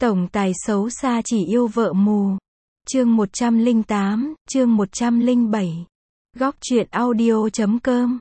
Tổng tài xấu xa chỉ yêu vợ mù. Chương 108, chương 107. Góc truyện audio.com.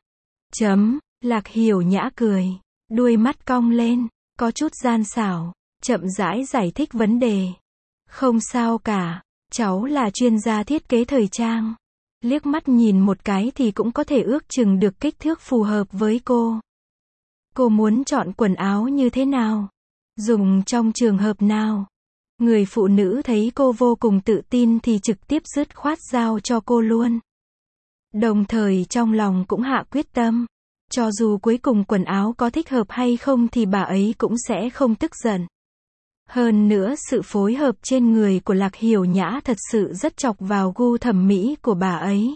Lạc Hiểu Nhã cười, đuôi mắt cong lên, có chút gian xảo, chậm rãi giải thích vấn đề. Không sao cả, cháu là chuyên gia thiết kế thời trang. Liếc mắt nhìn một cái thì cũng có thể ước chừng được kích thước phù hợp với cô. Cô muốn chọn quần áo như thế nào? Dùng trong trường hợp nào? Người phụ nữ thấy cô vô cùng tự tin thì trực tiếp dứt khoát giao cho cô luôn. Đồng thời trong lòng cũng hạ quyết tâm. Cho dù cuối cùng quần áo có thích hợp hay không thì bà ấy cũng sẽ không tức giận. Hơn nữa sự phối hợp trên người của Lạc Hiểu Nhã thật sự rất chọc vào gu thẩm mỹ của bà ấy.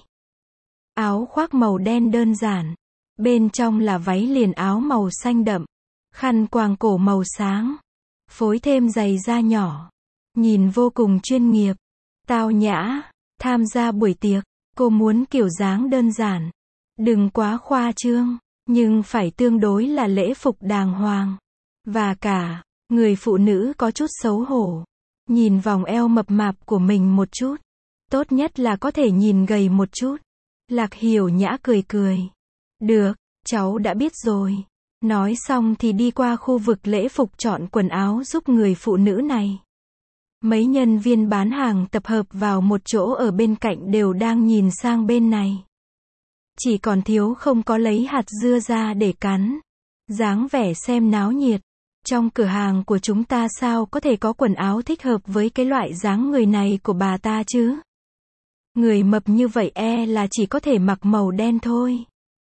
Áo khoác màu đen đơn giản. Bên trong là váy liền áo màu xanh đậm. Khăn quàng cổ màu sáng. Phối thêm giày da nhỏ. Nhìn vô cùng chuyên nghiệp. Tao nhã. Tham gia buổi tiệc, cô muốn kiểu dáng đơn giản. Đừng quá khoa trương, nhưng phải tương đối là lễ phục đàng hoàng. Và cả, người phụ nữ có chút xấu hổ. Nhìn vòng eo mập mạp của mình một chút. Tốt nhất là có thể nhìn gầy một chút. Lạc Hiểu Nhã cười cười. Được, cháu đã biết rồi. Nói xong thì đi qua khu vực lễ phục chọn quần áo giúp người phụ nữ này. Mấy nhân viên bán hàng tập hợp vào một chỗ ở bên cạnh đều đang nhìn sang bên này. Chỉ còn thiếu không có lấy hạt dưa ra để cắn. Dáng vẻ xem náo nhiệt. Trong cửa hàng của chúng ta sao có thể có quần áo thích hợp với cái loại dáng người này của bà ta chứ? Người mập như vậy là chỉ có thể mặc màu đen thôi.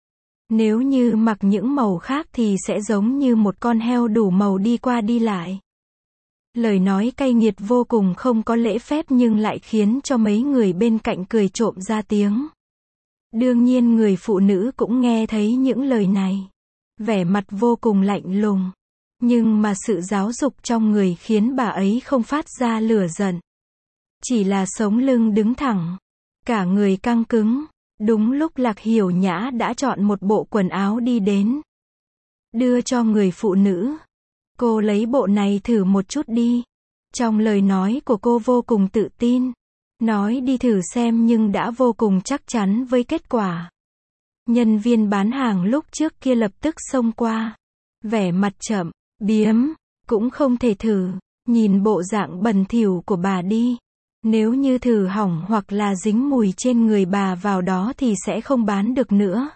Nếu như mặc những màu khác thì sẽ giống như một con heo đủ màu đi qua đi lại. Lời nói cay nghiệt vô cùng không có lễ phép nhưng lại khiến cho mấy người bên cạnh cười trộm ra tiếng. Đương nhiên người phụ nữ cũng nghe thấy những lời này. Vẻ mặt vô cùng lạnh lùng. Nhưng mà sự giáo dục trong người khiến bà ấy không phát ra lửa giận. Chỉ là sống lưng đứng thẳng. Cả người căng cứng. Đúng lúc Lạc Hiểu Nhã đã chọn một bộ quần áo đi đến. Đưa cho người phụ nữ. Cô lấy bộ này thử một chút đi. Trong lời nói của cô vô cùng tự tin. Nói đi thử xem nhưng đã vô cùng chắc chắn với kết quả. Nhân viên bán hàng lúc trước kia lập tức xông qua. Vẻ mặt chậm, biếm, cũng không thể thử. Nhìn bộ dạng bẩn thỉu của bà đi. Nếu như thử hỏng hoặc là dính mùi trên người bà vào đó thì sẽ không bán được nữa.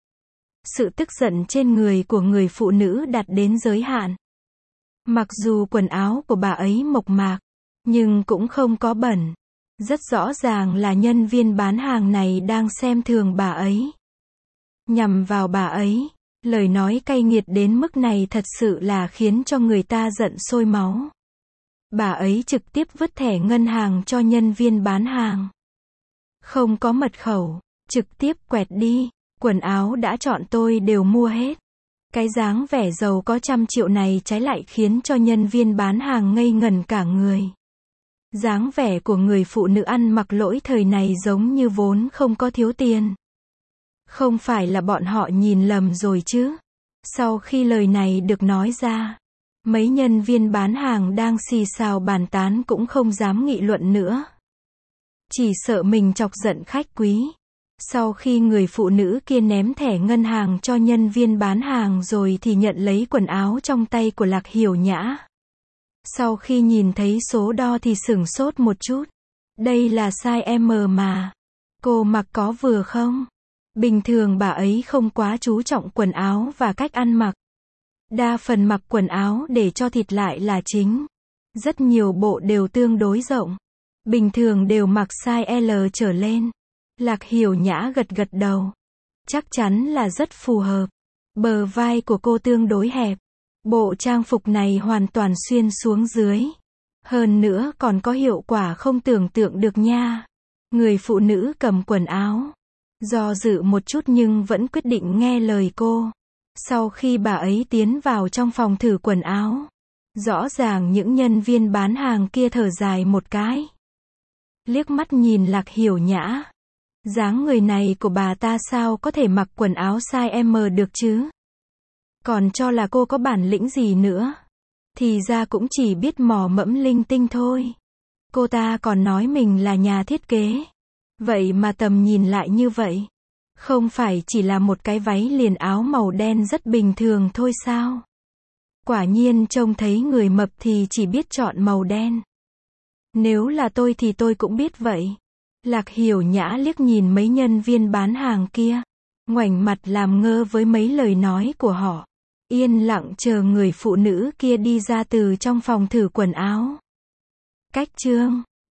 Sự tức giận trên người của người phụ nữ đạt đến giới hạn. Mặc dù quần áo của bà ấy mộc mạc, nhưng cũng không có bẩn. Rất rõ ràng là nhân viên bán hàng này đang xem thường bà ấy. Nhằm vào bà ấy, lời nói cay nghiệt đến mức này thật sự là khiến cho người ta giận sôi máu. Bà ấy trực tiếp vứt thẻ ngân hàng cho nhân viên bán hàng. Không có mật khẩu, trực tiếp quẹt đi, quần áo đã chọn tôi đều mua hết. Cái dáng vẻ giàu có trăm triệu này trái lại khiến cho nhân viên bán hàng ngây ngẩn cả người. Dáng vẻ của người phụ nữ ăn mặc lỗi thời này giống như vốn không có thiếu tiền. Không phải là bọn họ nhìn lầm rồi chứ? Sau khi lời này được nói ra, mấy nhân viên bán hàng đang xì xào bàn tán cũng không dám nghị luận nữa. Chỉ sợ mình chọc giận khách quý. Sau khi người phụ nữ kia ném thẻ ngân hàng cho nhân viên bán hàng rồi thì nhận lấy quần áo trong tay của Lạc Hiểu Nhã. Sau khi nhìn thấy số đo thì sửng sốt một chút. Đây là size M mà. Cô mặc có vừa không? Bình thường bà ấy không quá chú trọng quần áo và cách ăn mặc. Đa phần mặc quần áo để cho thịt lại là chính. Rất nhiều bộ đều tương đối rộng. Bình thường đều mặc size L trở lên. Lạc Hiểu Nhã gật gật đầu. Chắc chắn là rất phù hợp. Bờ vai của cô tương đối hẹp. Bộ trang phục này hoàn toàn xuyên xuống dưới. Hơn nữa còn có hiệu quả không tưởng tượng được nha. Người phụ nữ cầm quần áo. Do dự một chút nhưng vẫn quyết định nghe lời cô. Sau khi bà ấy tiến vào trong phòng thử quần áo. Rõ ràng những nhân viên bán hàng kia thở dài một cái. Liếc mắt nhìn Lạc Hiểu Nhã. Dáng người này của bà ta sao có thể mặc quần áo size M được chứ? Còn cho là cô có bản lĩnh gì nữa? Thì ra cũng chỉ biết mò mẫm linh tinh thôi. Cô ta còn nói mình là nhà thiết kế. Vậy mà tầm nhìn lại như vậy. Không phải chỉ là một cái váy liền áo màu đen rất bình thường thôi sao? Quả nhiên trông thấy người mập thì chỉ biết chọn màu đen. Nếu là tôi thì tôi cũng biết vậy. Lạc Hiểu Nhã liếc nhìn mấy nhân viên bán hàng kia. Ngoảnh mặt làm ngơ với mấy lời nói của họ. Yên lặng chờ người phụ nữ kia đi ra từ trong phòng thử quần áo. Cách chương